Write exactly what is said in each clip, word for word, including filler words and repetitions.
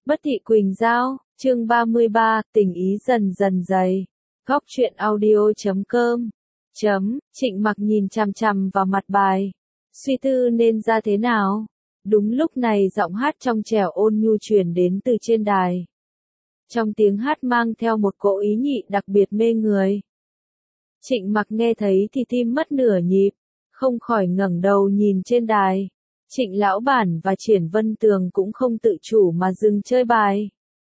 Bất thị Quỳnh Giao, chương ba mươi ba, tình ý dần dần dày. Góc truyện audio chấm com. Chấm, Trịnh Mặc nhìn chằm chằm vào mặt bài. Suy tư nên ra thế nào? Đúng lúc này giọng hát trong trẻo ôn nhu truyền đến từ trên đài. Trong tiếng hát mang theo một cỗ ý nhị đặc biệt mê người. Trịnh Mặc nghe thấy thì tim mất nửa nhịp, không khỏi ngẩng đầu nhìn trên đài. Trịnh Lão Bản và Triển Vân Tường cũng không tự chủ mà dừng chơi bài.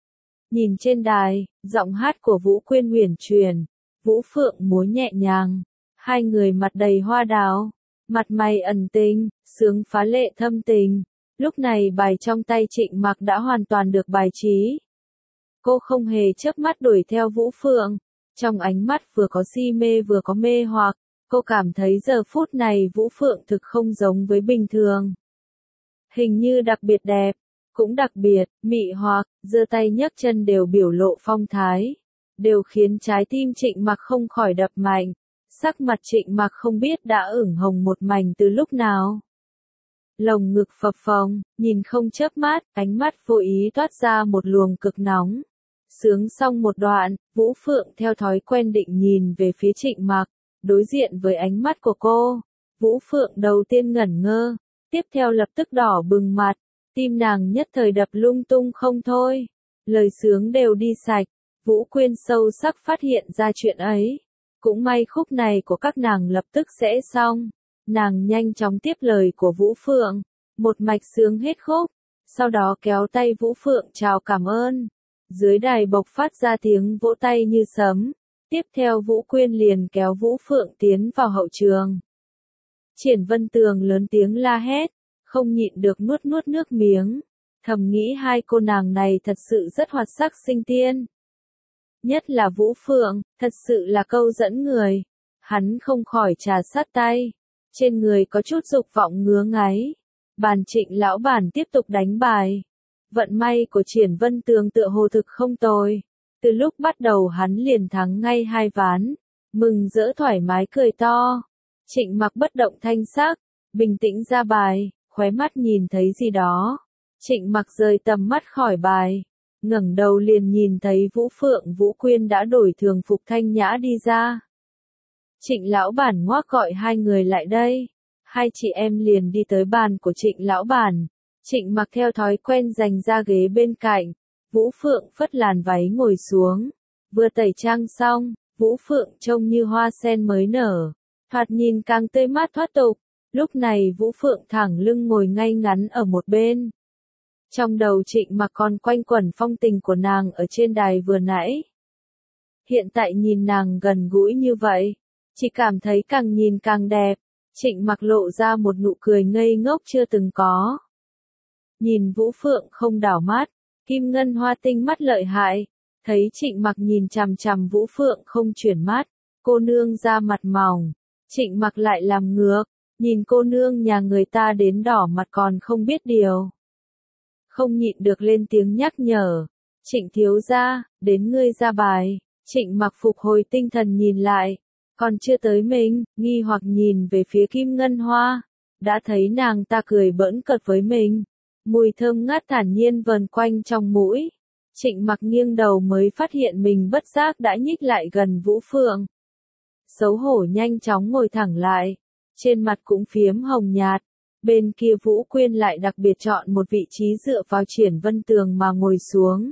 Nhìn trên đài, giọng hát của Vũ Quyên huyền truyền, Vũ Phượng múa nhẹ nhàng, hai người mặt đầy hoa đào, mặt mày ẩn tình, sướng phá lệ thâm tình. Lúc này bài trong tay Trịnh Mặc đã hoàn toàn được bài trí. Cô không hề chớp mắt đuổi theo Vũ Phượng, trong ánh mắt vừa có si mê vừa có mê hoặc. Cô cảm thấy giờ phút này Vũ Phượng thực không giống với bình thường. Hình như đặc biệt đẹp, cũng đặc biệt, mị hoặc, giơ tay nhấc chân đều biểu lộ phong thái. Đều khiến trái tim Trịnh Mặc không khỏi đập mạnh. Sắc mặt Trịnh Mặc không biết đã ửng hồng một mảnh từ lúc nào. Lồng ngực phập phồng, nhìn không chớp mắt, ánh mắt vô ý toát ra một luồng cực nóng. Sướng xong một đoạn, Vũ Phượng theo thói quen định nhìn về phía Trịnh Mặc. Đối diện với ánh mắt của cô, Vũ Phượng đầu tiên ngẩn ngơ, tiếp theo lập tức đỏ bừng mặt, tim nàng nhất thời đập lung tung không thôi. Lời sướng đều đi sạch, Vũ Quyên sâu sắc phát hiện ra chuyện ấy. Cũng may khúc này của các nàng lập tức sẽ xong. Nàng nhanh chóng tiếp lời của Vũ Phượng, một mạch sướng hết khúc, sau đó kéo tay Vũ Phượng chào cảm ơn. Dưới đài bộc phát ra tiếng vỗ tay như sấm. Tiếp theo Vũ Quyên liền kéo Vũ Phượng tiến vào hậu trường. Triển Vân Tường lớn tiếng la hét, không nhịn được nuốt nuốt nước miếng, thầm nghĩ hai cô nàng này thật sự rất hoạt sắc sinh tiên. Nhất là Vũ Phượng, thật sự là câu dẫn người. Hắn không khỏi trà sát tay, trên người có chút dục vọng ngứa ngáy. Bàn Trịnh Lão Bản tiếp tục đánh bài. Vận may của Triển Vân Tường tựa hồ thực không tồi. Từ lúc bắt đầu hắn liền thắng ngay hai ván, mừng rỡ thoải mái cười to. Trịnh Mặc bất động thanh sắc, bình tĩnh ra bài, khóe mắt nhìn thấy gì đó. Trịnh Mặc rời tầm mắt khỏi bài, ngẩng đầu liền nhìn thấy Vũ Phượng Vũ Quyên đã đổi thường phục thanh nhã đi ra. Trịnh Lão Bản ngoác gọi hai người lại đây, hai chị em liền đi tới bàn của Trịnh Lão Bản. Trịnh Mặc theo thói quen dành ra ghế bên cạnh. Vũ Phượng phất làn váy ngồi xuống, vừa tẩy trang xong, Vũ Phượng trông như hoa sen mới nở, thoạt nhìn càng tươi mát thoát tục. Lúc này Vũ Phượng thẳng lưng ngồi ngay ngắn ở một bên. Trong đầu Trịnh Mặc còn quanh quẩn phong tình của nàng ở trên đài vừa nãy. Hiện tại nhìn nàng gần gũi như vậy, chỉ cảm thấy càng nhìn càng đẹp. Trịnh Mặc lộ ra một nụ cười ngây ngốc chưa từng có. Nhìn Vũ Phượng không đảo mắt. Kim Ngân Hoa tinh mắt lợi hại, thấy Trịnh Mặc nhìn chằm chằm Vũ Phượng không chuyển mắt, cô nương ra mặt mỏng, Trịnh Mặc lại làm ngược, nhìn cô nương nhà người ta đến đỏ mặt còn không biết điều. Không nhịn được lên tiếng nhắc nhở, Trịnh thiếu gia, đến ngươi ra bài. Trịnh Mặc phục hồi tinh thần nhìn lại, còn chưa tới mình, nghi hoặc nhìn về phía Kim Ngân Hoa, đã thấy nàng ta cười bỡn cợt với mình. Mùi thơm ngát thản nhiên vần quanh trong mũi. Trịnh Mặc nghiêng đầu mới phát hiện mình bất giác đã nhích lại gần Vũ Phượng. Xấu hổ nhanh chóng ngồi thẳng lại. Trên mặt cũng phiếm hồng nhạt. Bên kia Vũ Quyên lại đặc biệt chọn một vị trí dựa vào Triển Vân Tường mà ngồi xuống.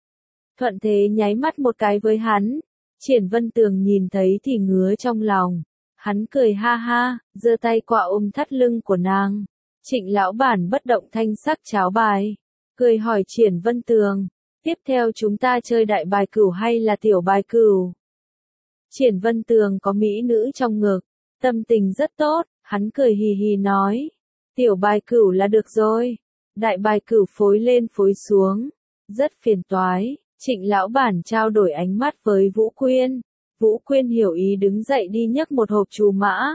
Thuận thế nháy mắt một cái với hắn. Triển Vân Tường nhìn thấy thì ngứa trong lòng. Hắn cười ha ha, giơ tay qua ôm thắt lưng của nàng. Trịnh Lão Bản bất động thanh sắc cháo bài, cười hỏi Triển Vân Tường, tiếp theo chúng ta chơi đại bài cửu hay là tiểu bài cửu? Triển Vân Tường có mỹ nữ trong ngực, tâm tình rất tốt, hắn cười hì hì nói, tiểu bài cửu là được rồi, đại bài cửu phối lên phối xuống, rất phiền toái. Trịnh Lão Bản trao đổi ánh mắt với Vũ Quyên, Vũ Quyên hiểu ý đứng dậy đi nhấc một hộp trù mã.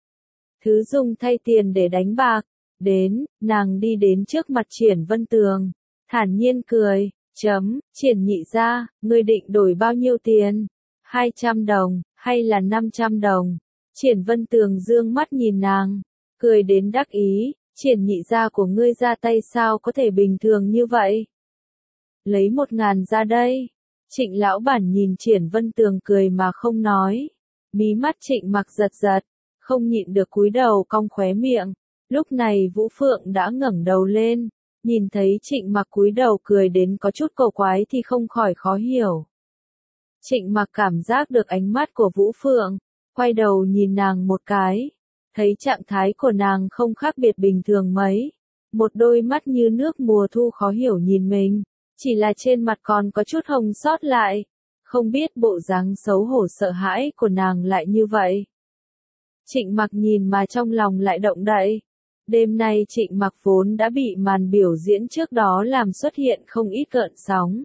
Thứ dùng thay tiền để đánh bạc. Đến, nàng đi đến trước mặt Triển Vân Tường, thản nhiên cười, chấm, Triển nhị gia, ngươi định đổi bao nhiêu tiền? hai trăm đồng, hay là năm trăm đồng? Triển Vân Tường dương mắt nhìn nàng, cười đến đắc ý, Triển nhị gia của ngươi ra tay sao có thể bình thường như vậy? lấy một ngàn ra đây. Trịnh lão bản nhìn Triển Vân Tường cười mà không nói. Mí mắt Trịnh Mặc giật giật, không nhịn được cúi đầu cong khóe miệng. Lúc này Vũ Phượng đã ngẩng đầu lên, nhìn thấy Trịnh Mặc cúi đầu cười đến có chút cổ quái thì không khỏi khó hiểu. Trịnh Mặc cảm giác được ánh mắt của Vũ Phượng, quay đầu nhìn nàng một cái, thấy trạng thái của nàng không khác biệt bình thường mấy. Một đôi mắt như nước mùa thu khó hiểu nhìn mình, chỉ là trên mặt còn có chút hồng sót lại, không biết bộ dáng xấu hổ sợ hãi của nàng lại như vậy. Trịnh Mặc nhìn mà trong lòng lại động đậy. Đêm nay Trịnh Mặc vốn đã bị màn biểu diễn trước đó làm xuất hiện không ít gợn sóng.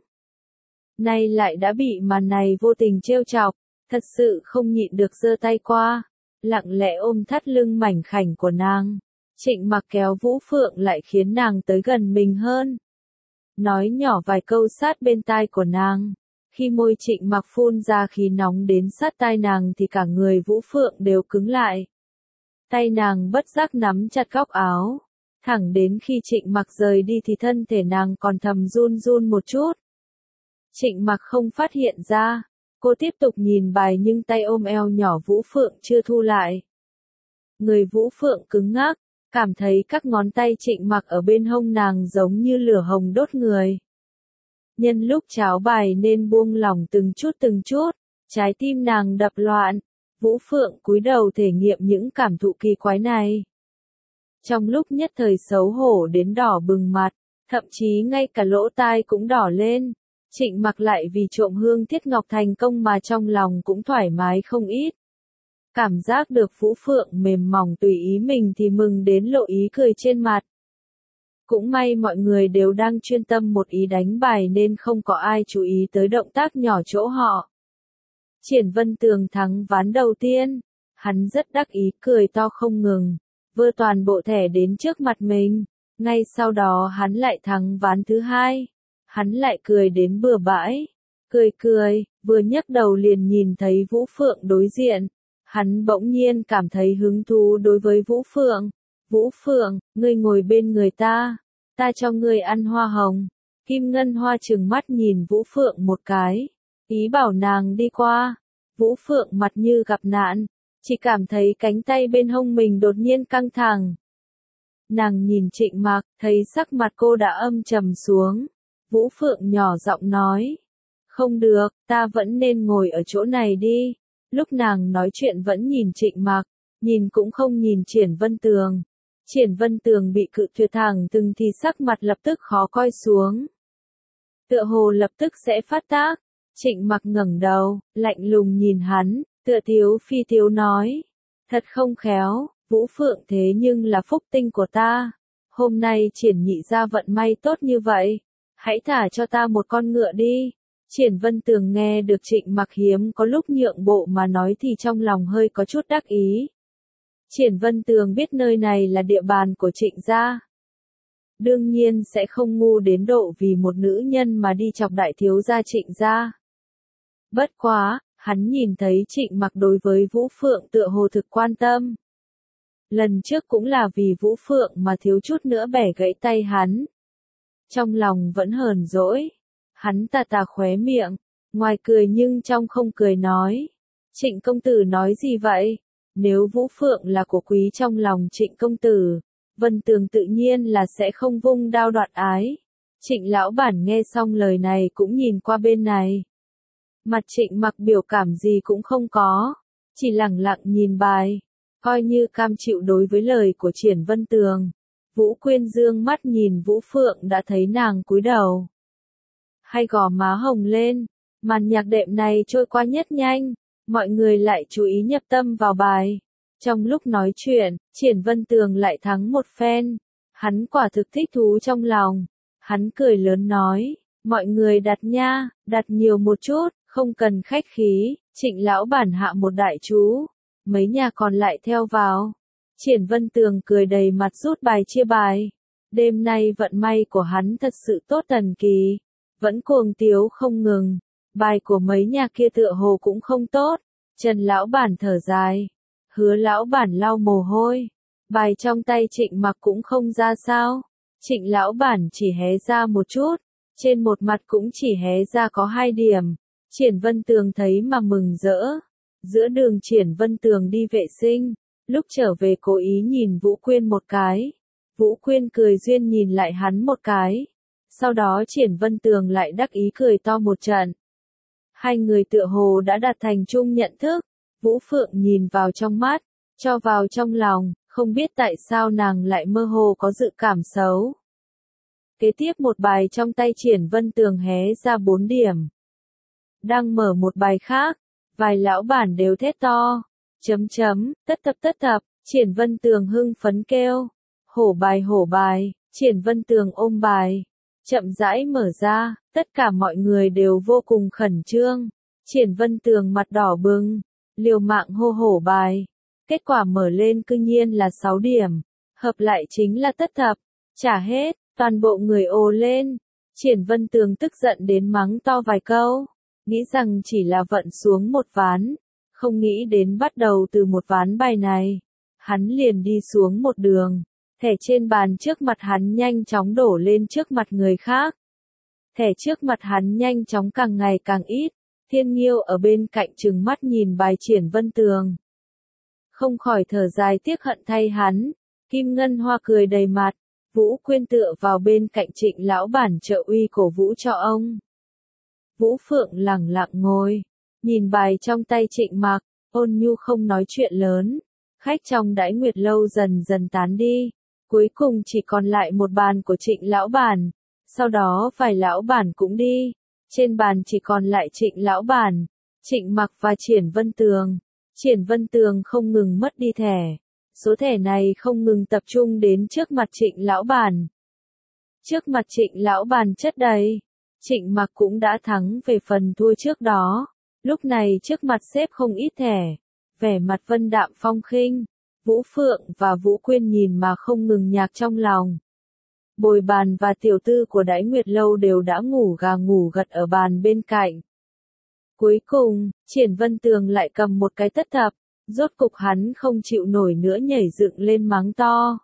Nay lại đã bị màn này vô tình trêu chọc, thật sự không nhịn được giơ tay qua, lặng lẽ ôm thắt lưng mảnh khảnh của nàng. Trịnh Mặc kéo Vũ Phượng lại khiến nàng tới gần mình hơn. Nói nhỏ vài câu sát bên tai của nàng. Khi môi Trịnh Mặc phun ra khí nóng đến sát tai nàng thì cả người Vũ Phượng đều cứng lại. Tay nàng bất giác nắm chặt góc áo. Thẳng đến khi Trịnh Mặc rời đi thì thân thể nàng còn thầm run run một chút. Trịnh Mặc không phát hiện ra. Cô tiếp tục nhìn bài nhưng tay ôm eo nhỏ Vũ Phượng chưa thu lại. Người Vũ Phượng cứng ngắc, cảm thấy các ngón tay Trịnh Mặc ở bên hông nàng giống như lửa hồng đốt người. Nhân lúc cháo bài nên buông lỏng từng chút từng chút, trái tim nàng đập loạn. Vũ Phượng cúi đầu thể nghiệm những cảm thụ kỳ quái này. Trong lúc nhất thời xấu hổ đến đỏ bừng mặt, thậm chí ngay cả lỗ tai cũng đỏ lên. Trịnh Mặc lại vì trộm hương thiết ngọc thành công mà trong lòng cũng thoải mái không ít. Cảm giác được Vũ Phượng mềm mỏng tùy ý mình thì mừng đến lộ ý cười trên mặt. Cũng may mọi người đều đang chuyên tâm một ý đánh bài nên không có ai chú ý tới động tác nhỏ chỗ họ. Triển Vân Tường thắng ván đầu tiên, hắn rất đắc ý cười to không ngừng, vơ toàn bộ thẻ đến trước mặt mình. Ngay sau đó hắn lại thắng ván thứ hai, hắn lại cười đến bừa bãi, cười cười, vừa nhấc đầu liền nhìn thấy Vũ Phượng đối diện. Hắn bỗng nhiên cảm thấy hứng thú đối với Vũ Phượng. Vũ Phượng, ngươi ngồi bên người ta, ta cho ngươi ăn hoa hồng. Kim Ngân Hoa trừng mắt nhìn Vũ Phượng một cái, ý bảo nàng đi qua. Vũ Phượng mặt như gặp nạn, chỉ cảm thấy cánh tay bên hông mình đột nhiên căng thẳng. Nàng nhìn Trịnh Mặc, thấy sắc mặt cô đã âm trầm xuống. Vũ Phượng nhỏ giọng nói, không được, ta vẫn nên ngồi ở chỗ này đi. Lúc nàng nói chuyện vẫn nhìn Trịnh Mặc, nhìn cũng không nhìn Triển Vân Tường. Triển Vân Tường bị cự tuyệt thẳng từng thì sắc mặt lập tức khó coi xuống. Tựa hồ lập tức sẽ phát tác. Trịnh Mặc ngẩng đầu, lạnh lùng nhìn hắn, tựa thiếu phi thiếu nói. Thật không khéo, Vũ Phượng thế nhưng là phúc tinh của ta. Hôm nay Triển nhị gia vận may tốt như vậy. Hãy thả cho ta một con ngựa đi. Triển Vân Tường nghe được Trịnh Mặc hiếm có lúc nhượng bộ mà nói thì trong lòng hơi có chút đắc ý. Triển Vân Tường biết nơi này là địa bàn của Trịnh gia. Đương nhiên sẽ không ngu đến độ vì một nữ nhân mà đi chọc đại thiếu gia Trịnh gia. Bất quá, hắn nhìn thấy Trịnh Mặc đối với Vũ Phượng tựa hồ thực quan tâm. Lần trước cũng là vì Vũ Phượng mà thiếu chút nữa bẻ gãy tay hắn. Trong lòng vẫn hờn dỗi. Hắn tà tà khóe miệng, ngoài cười nhưng trong không cười nói. Trịnh công tử nói gì vậy? Nếu Vũ Phượng là của quý trong lòng Trịnh công tử, Vân Tường tự nhiên là sẽ không vung đao đoạt ái. Trịnh lão bản nghe xong lời này cũng nhìn qua bên này. Mặt Trịnh Mặc biểu cảm gì cũng không có, chỉ lẳng lặng nhìn bài, coi như cam chịu đối với lời của Triển Vân Tường. Vũ Quyên dương mắt nhìn Vũ Phượng đã thấy nàng cúi đầu. Hay gò má hồng lên, màn nhạc đệm này trôi qua nhất nhanh, mọi người lại chú ý nhập tâm vào bài. Trong lúc nói chuyện, Triển Vân Tường lại thắng một phen, hắn quả thực thích thú trong lòng. Hắn cười lớn nói, mọi người đặt nha, đặt nhiều một chút, không cần khách khí. Trịnh lão bản hạ một đại chú, mấy nhà còn lại theo vào. Triển Vân Tường cười đầy mặt rút bài chia bài. Đêm nay vận may của hắn thật sự tốt thần kỳ, vẫn cuồng tiếu không ngừng. Bài của mấy nhà kia tựa hồ cũng không tốt. Trần lão bản thở dài, Hứa lão bản lau mồ hôi. Bài trong tay Trịnh Mặc cũng không ra sao. Trịnh lão bản chỉ hé ra một chút, trên một mặt cũng chỉ hé ra có hai điểm. Triển Vân Tường thấy mà mừng rỡ. Giữa đường Triển Vân Tường đi vệ sinh, lúc trở về cố ý nhìn Vũ Quyên một cái. Vũ Quyên cười duyên nhìn lại hắn một cái. Sau đó Triển Vân Tường lại đắc ý cười to một trận. Hai người tựa hồ đã đạt thành chung nhận thức. Vũ Phượng nhìn vào trong mắt, cho vào trong lòng, không biết tại sao nàng lại mơ hồ có dự cảm xấu. Kế tiếp một bài trong tay Triển Vân Tường hé ra bốn điểm. Đang mở một bài khác, vài lão bản đều thét to. Chấm chấm, tất tập tất tập, Triển Vân Tường hưng phấn kêu. Hổ bài hổ bài, Triển Vân Tường ôm bài. Chậm rãi mở ra, tất cả mọi người đều vô cùng khẩn trương. Triển Vân Tường mặt đỏ bừng, liều mạng hô hổ bài. Kết quả mở lên cư nhiên là sáu điểm, hợp lại chính là tất thập. Trả hết, toàn bộ người ồ lên. Triển Vân Tường tức giận đến mắng to vài câu, nghĩ rằng chỉ là vận xuống một ván, không nghĩ đến bắt đầu từ một ván bài này. Hắn liền đi xuống một đường, thẻ trên bàn trước mặt hắn nhanh chóng đổ lên trước mặt người khác. Thẻ trước mặt hắn nhanh chóng càng ngày càng ít, Thiên Nghiêu ở bên cạnh trừng mắt nhìn bài Triển Vân Tường. Không khỏi thở dài tiếc hận thay hắn. Kim Ngân Hoa cười đầy mặt. Vũ Quyên tựa vào bên cạnh Trịnh lão bản trợ uy cổ vũ cho ông. Vũ Phượng lẳng lặng ngồi, nhìn bài trong tay Trịnh Mặc, ôn nhu không nói chuyện lớn. Khách trong Đãi Nguyệt lâu dần dần tán đi, cuối cùng chỉ còn lại một bàn của Trịnh lão bản, sau đó vài lão bản cũng đi. Trên bàn chỉ còn lại Trịnh lão bản, Trịnh Mặc và Triển Vân Tường. Triển Vân Tường không ngừng mất đi thẻ. Số thẻ này không ngừng tập trung đến trước mặt Trịnh lão bản. Trước mặt Trịnh lão bản chất đầy. Trịnh Mặc cũng đã thắng về phần thua trước đó. Lúc này trước mặt xếp không ít thẻ. Vẻ mặt vân đạm phong khinh. Vũ Phượng và Vũ Quyên nhìn mà không ngừng nhạc trong lòng. Bồi bàn và tiểu tư của Đãi Nguyệt lâu đều đã ngủ gà ngủ gật ở bàn bên cạnh. Cuối cùng, Triển Vân Tường lại cầm một cái tất thập, rốt cục hắn không chịu nổi nữa nhảy dựng lên mắng to.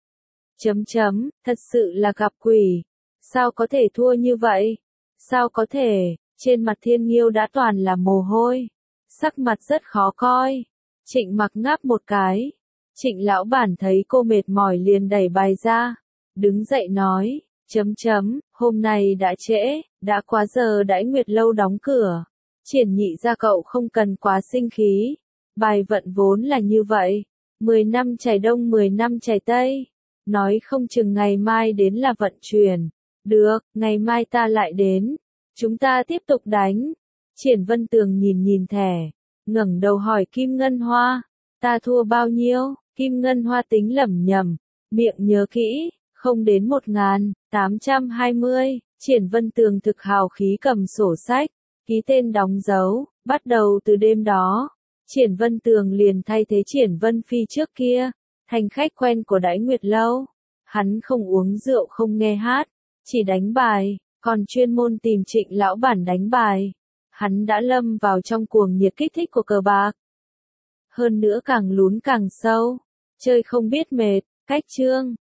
Chấm chấm, thật sự là gặp quỷ. Sao có thể thua như vậy? Sao có thể? Trên mặt Thiên Nghiêu đã toàn là mồ hôi. Sắc mặt rất khó coi. Trịnh Mặc ngáp một cái. Trịnh lão bản thấy cô mệt mỏi liền đẩy bài ra. Đứng dậy nói, chấm chấm, hôm nay đã trễ, đã quá giờ Đãi Nguyệt lâu đóng cửa. Triển nhị ra cậu không cần quá sinh khí. Bài vận vốn là như vậy. Mười năm chảy đông mười năm chảy tây. Nói không chừng ngày mai đến là vận chuyển. Được, ngày mai ta lại đến. Chúng ta tiếp tục đánh. Triển Vân Tường nhìn nhìn thẻ. Ngẩng đầu hỏi Kim Ngân Hoa. Ta thua bao nhiêu? Kim Ngân Hoa tính lẩm nhẩm. Miệng nhớ kỹ. Không đến một ngàn, tám trăm hai mươi. Triển Vân Tường thực hào khí cầm sổ sách. Ký tên đóng dấu. Bắt đầu từ đêm đó. Triển Vân Tường liền thay thế Triển Vân Phi trước kia, thành khách quen của Đãi Nguyệt lâu. Hắn không uống rượu không nghe hát, chỉ đánh bài, còn chuyên môn tìm Trịnh lão bản đánh bài. Hắn đã lâm vào trong cuồng nhiệt kích thích của cờ bạc. Hơn nữa càng lún càng sâu, chơi không biết mệt, cách chương.